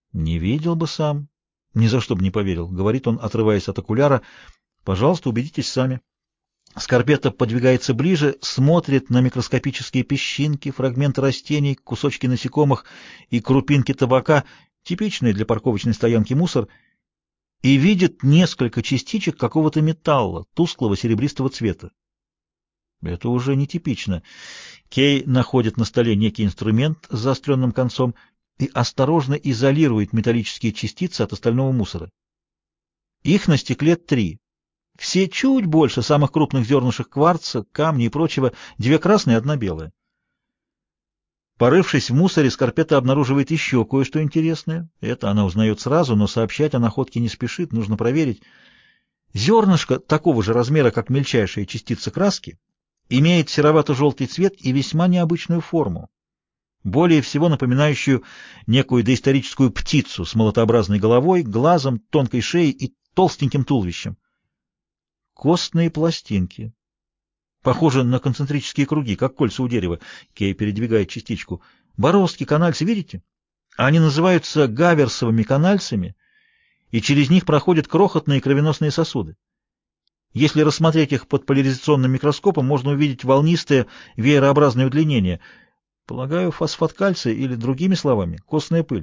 Не видел бы сам. Ни за что бы не поверил, говорит он, отрываясь от окуляра. Пожалуйста, убедитесь сами. Скорпетто подвигается ближе, смотрит на микроскопические песчинки, фрагменты растений, кусочки насекомых и крупинки табака, типичные для парковочной стоянки мусор, и видит несколько частичек какого-то металла, тусклого серебристого цвета. Это уже нетипично. Кей находит на столе некий инструмент с заостренным концом и осторожно изолирует металлические частицы от остального мусора. Их на стекле 3. Все чуть больше самых крупных зернышек кварца, камней и прочего, 2 красные, 1 белая. Порывшись в мусоре, Скорпетто обнаруживает еще кое-что интересное. Это она узнает сразу, но сообщать о находке не спешит, нужно проверить. Зернышко такого же размера, как мельчайшая частица краски, имеет серовато-желтый цвет и весьма необычную форму, более всего напоминающую некую доисторическую птицу с молотообразной головой, глазом, тонкой шеей и толстеньким туловищем. Костные пластинки. Похоже на концентрические круги, как кольца у дерева. Кей передвигает частичку. Бороздки, канальцы, видите? Они называются гаверсовыми канальцами, и через них проходят крохотные кровеносные сосуды. Если рассмотреть их под поляризационным микроскопом, можно увидеть волнистое веерообразное удлинение. Полагаю, фосфат кальция или, другими словами, костная пыль.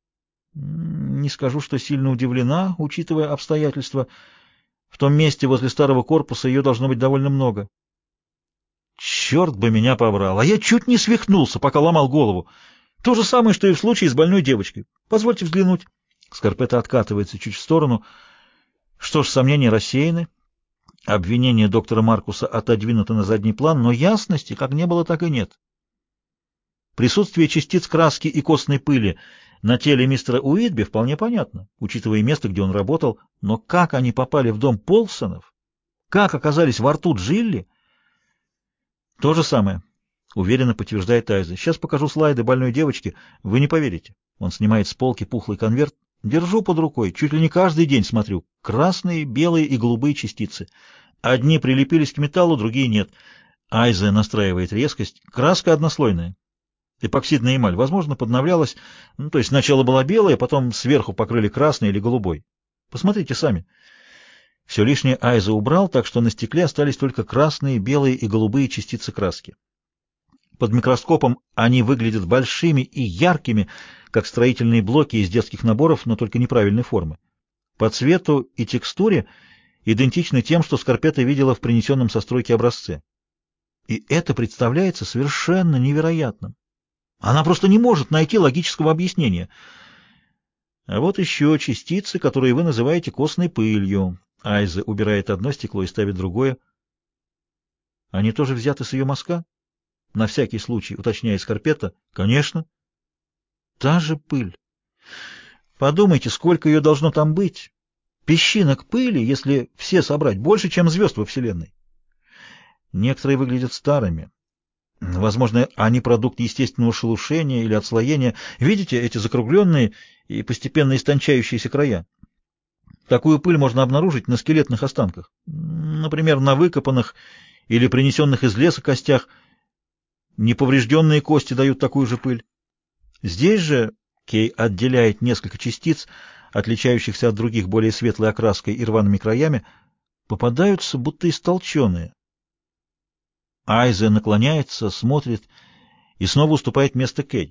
Не скажу, что сильно удивлена, учитывая обстоятельства. В том месте возле старого корпуса ее должно быть довольно много. Черт бы меня побрал, а я чуть не свихнулся, пока ломал голову. То же самое, что и в случае с больной девочкой. Позвольте взглянуть. Скорпетто откатывается чуть в сторону. Что ж, сомнения рассеяны. Обвинение доктора Маркуса отодвинуто на задний план, но ясности как не было, так и нет. Присутствие частиц краски и костной пыли на теле мистера Уитби вполне понятно, учитывая место, где он работал, но как они попали в дом Полсонов, как оказались во рту Джилли, то же самое, уверенно подтверждает Айза. Сейчас покажу слайды больной девочки, вы не поверите. Он снимает с полки пухлый конверт. Держу под рукой, чуть ли не каждый день смотрю. Красные, белые и голубые частицы. Одни прилепились к металлу, другие нет. Айза настраивает резкость. Краска однослойная. Эпоксидная эмаль, возможно, подновлялась, то есть сначала была белая, потом сверху покрыли красной или голубой. Посмотрите сами. Все лишнее Айза убрал, так что на стекле остались только красные, белые и голубые частицы краски. Под микроскопом они выглядят большими и яркими, как строительные блоки из детских наборов, но только неправильной формы. По цвету и текстуре идентичны тем, что Скорпетто видела в принесенном со стройки образце. И это представляется совершенно невероятным. Она просто не может найти логического объяснения. А вот еще частицы, которые вы называете костной пылью. Айза убирает одно стекло и ставит другое. Они тоже взяты с ее мазка? На всякий случай, уточняет Скорпетто. Конечно. Та же пыль. Подумайте, сколько ее должно там быть. Песчинок пыли, если все собрать, больше, чем звезд во Вселенной. Некоторые выглядят старыми. Возможно, они продукт естественного шелушения или отслоения. Видите эти закругленные и постепенно истончающиеся края? Такую пыль можно обнаружить на скелетных останках, например, на выкопанных или принесенных из леса костях. Неповрежденные кости дают такую же пыль. Здесь же Кей отделяет несколько частиц, отличающихся от других более светлой окраской и рваными краями, попадаются будто истолченные. Айзе наклоняется, смотрит и снова уступает место Кей.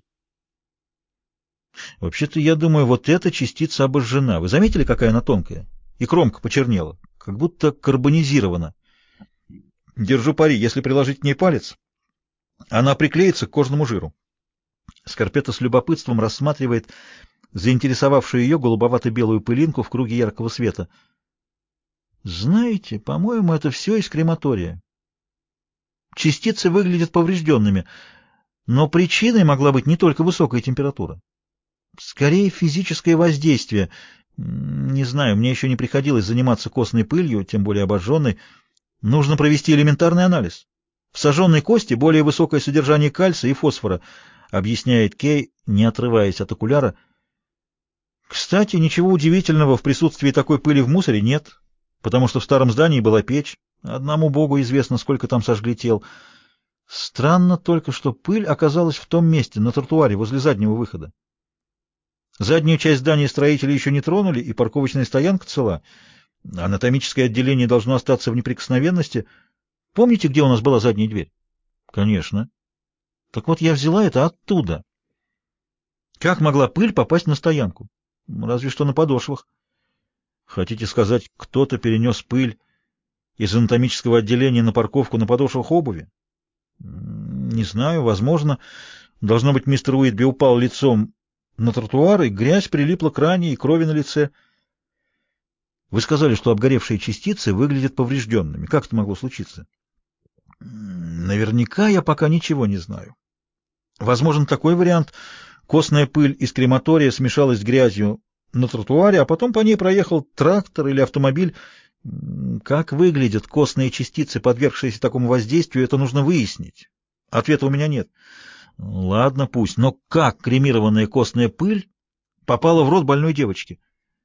Вообще-то, я думаю, вот эта частица обожжена. Вы заметили, какая она тонкая? И кромка почернела, как будто карбонизирована. Держу пари, если приложить к ней палец, она приклеится к кожному жиру. Скорпетто с любопытством рассматривает заинтересовавшую ее голубовато-белую пылинку в круге яркого света. Знаете, по-моему, это все из крематория. Частицы выглядят поврежденными, но причиной могла быть не только высокая температура. Скорее, физическое воздействие. Не знаю, мне еще не приходилось заниматься костной пылью, тем более обожженной. Нужно провести элементарный анализ. В сожженной кости более высокое содержание кальция и фосфора, объясняет Кей, не отрываясь от окуляра. Кстати, ничего удивительного в присутствии такой пыли в мусоре нет, потому что в старом здании была печь. Одному богу известно, сколько там сожгли тел. Странно только, что пыль оказалась в том месте, на тротуаре, возле заднего выхода. Заднюю часть здания строители еще не тронули, и парковочная стоянка цела. Анатомическое отделение должно остаться в неприкосновенности. Помните, где у нас была задняя дверь? Конечно. Так вот, я взяла это оттуда. Как могла пыль попасть на стоянку? Разве что на подошвах. Хотите сказать, кто-то перенес пыль из анатомического отделения на парковку на подошвах обуви? Не знаю, возможно. Должно быть, мистер Уитби упал лицом на тротуар, и грязь прилипла к ране и крови на лице. Вы сказали, что обгоревшие частицы выглядят поврежденными. Как это могло случиться? Наверняка я пока ничего не знаю. Возможен такой вариант. Костная пыль из крематория смешалась с грязью на тротуаре, а потом по ней проехал трактор или автомобиль. Как выглядят костные частицы, подвергшиеся такому воздействию, это нужно выяснить. Ответа у меня нет. Ладно, пусть. Но как кремированная костная пыль попала в рот больной девочки?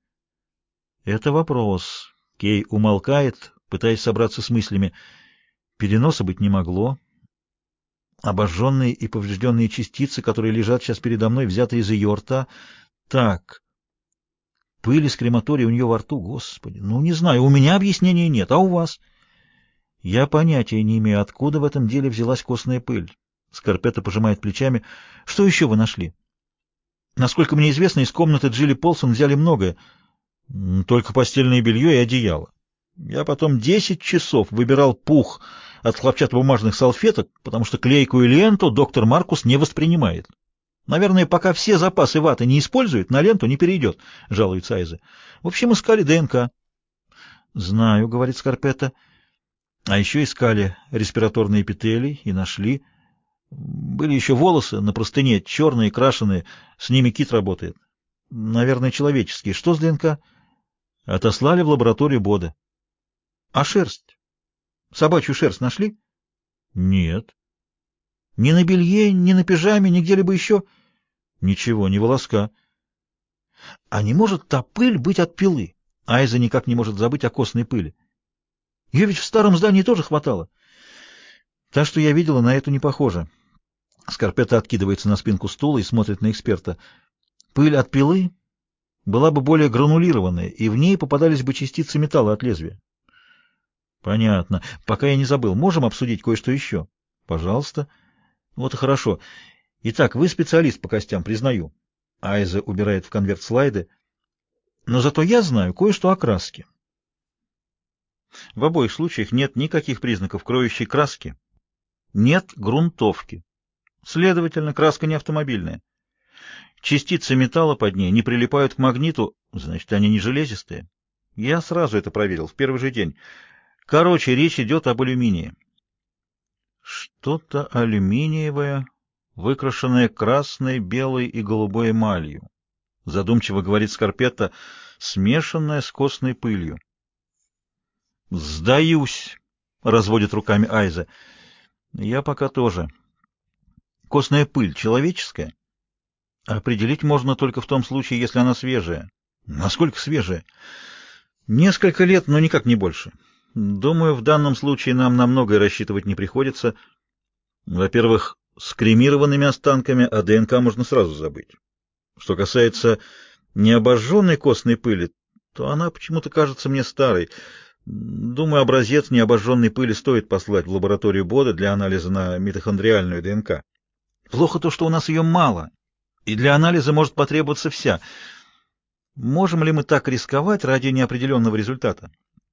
Это вопрос. Кей умолкает, пытаясь собраться с мыслями. Переноса быть не могло. Обожженные и поврежденные частицы, которые лежат сейчас передо мной, взяты из ее рта. Так, пыль из крематория у нее во рту. Господи, ну не знаю, у меня объяснения нет, а у вас? Я понятия не имею, откуда в этом деле взялась костная пыль. Скарпетта пожимает плечами. Что еще вы нашли? Насколько мне известно, из комнаты Джилли Полсон взяли многое. Только постельное белье и одеяло. Я потом 10 часов выбирал пух от хлопчатобумажных салфеток, потому что клейкую ленту доктор Маркус не воспринимает. Наверное, пока все запасы ваты не используют, на ленту не перейдет, жалуется Айза. В общем, искали ДНК. Знаю, говорит Скарпетта. А еще искали респираторные эпителий и нашли. Были еще волосы на простыне, черные, крашеные, с ними Кит работает. Наверное, человеческие. Что с ДНК? Отослали в лабораторию Бода. А шерсть? Собачью шерсть нашли? Нет. Ни на белье, ни на пижаме, ни где-либо еще? Ничего, ни волоска. А не может та пыль быть от пилы? Айза никак не может забыть о костной пыли. Ее ведь в старом здании тоже хватало. Та, что я видела, на эту не похожа. Скарпетта откидывается на спинку стула и смотрит на эксперта. Пыль от пилы была бы более гранулированная, и в ней попадались бы частицы металла от лезвия. Понятно. Пока я не забыл, можем обсудить кое-что еще? Пожалуйста. Вот и хорошо. Итак, вы специалист по костям, признаю. Айза убирает в конверт слайды. Но зато я знаю кое-что о краске. В обоих случаях нет никаких признаков кроющей краски. Нет грунтовки. Следовательно, краска не автомобильная. Частицы металла под ней не прилипают к магниту, значит, они не железистые. Я сразу это проверил в первый же день. Короче, речь идет об алюминии. Что-то алюминиевое, выкрашенное красной, белой и голубой эмалью. Задумчиво говорит Скарпетта, смешанное с костной пылью. «Сдаюсь», — разводит руками Айза. «Я пока тоже. Костная пыль человеческая? Определить можно только в том случае, если она свежая. Насколько свежая? Несколько лет, но никак не больше. Думаю, в данном случае нам на многое рассчитывать не приходится. Во-первых, с кремированными останками о ДНК можно сразу забыть. Что касается необожженной костной пыли, то она почему-то кажется мне старой. Думаю, образец необожженной пыли стоит послать в лабораторию Бода для анализа на митохондриальную ДНК. Плохо то, что у нас ее мало, и для анализа может потребоваться вся. Можем ли мы так рисковать ради неопределенного результата?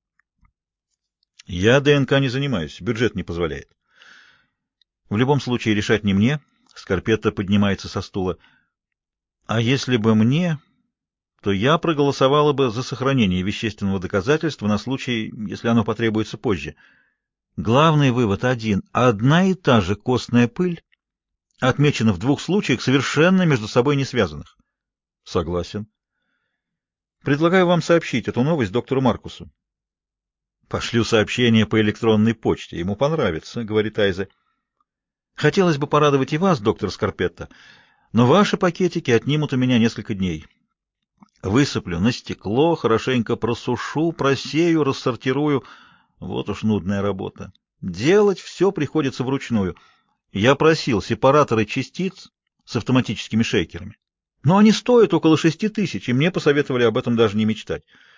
Я ДНК не занимаюсь, бюджет не позволяет. В любом случае решать не мне. Скарпетта поднимается со стула. А если бы мне, то я проголосовала бы за сохранение вещественного доказательства на случай, если оно потребуется позже. Главный вывод один. Одна и та же костная пыль отмечена в двух случаях, совершенно между собой не связанных. Согласен. Предлагаю вам сообщить эту новость доктору Маркусу. Пошлю сообщение по электронной почте. Ему понравится, говорит Айза. Хотелось бы порадовать и вас, доктор Скарпетта, но ваши пакетики отнимут у меня несколько дней. Высыплю на стекло, хорошенько просушу, просею, рассортирую. Вот уж нудная работа. Делать все приходится вручную. Я просил сепараторы частиц с автоматическими шейкерами. Но они стоят около 6000, и мне посоветовали об этом даже не мечтать.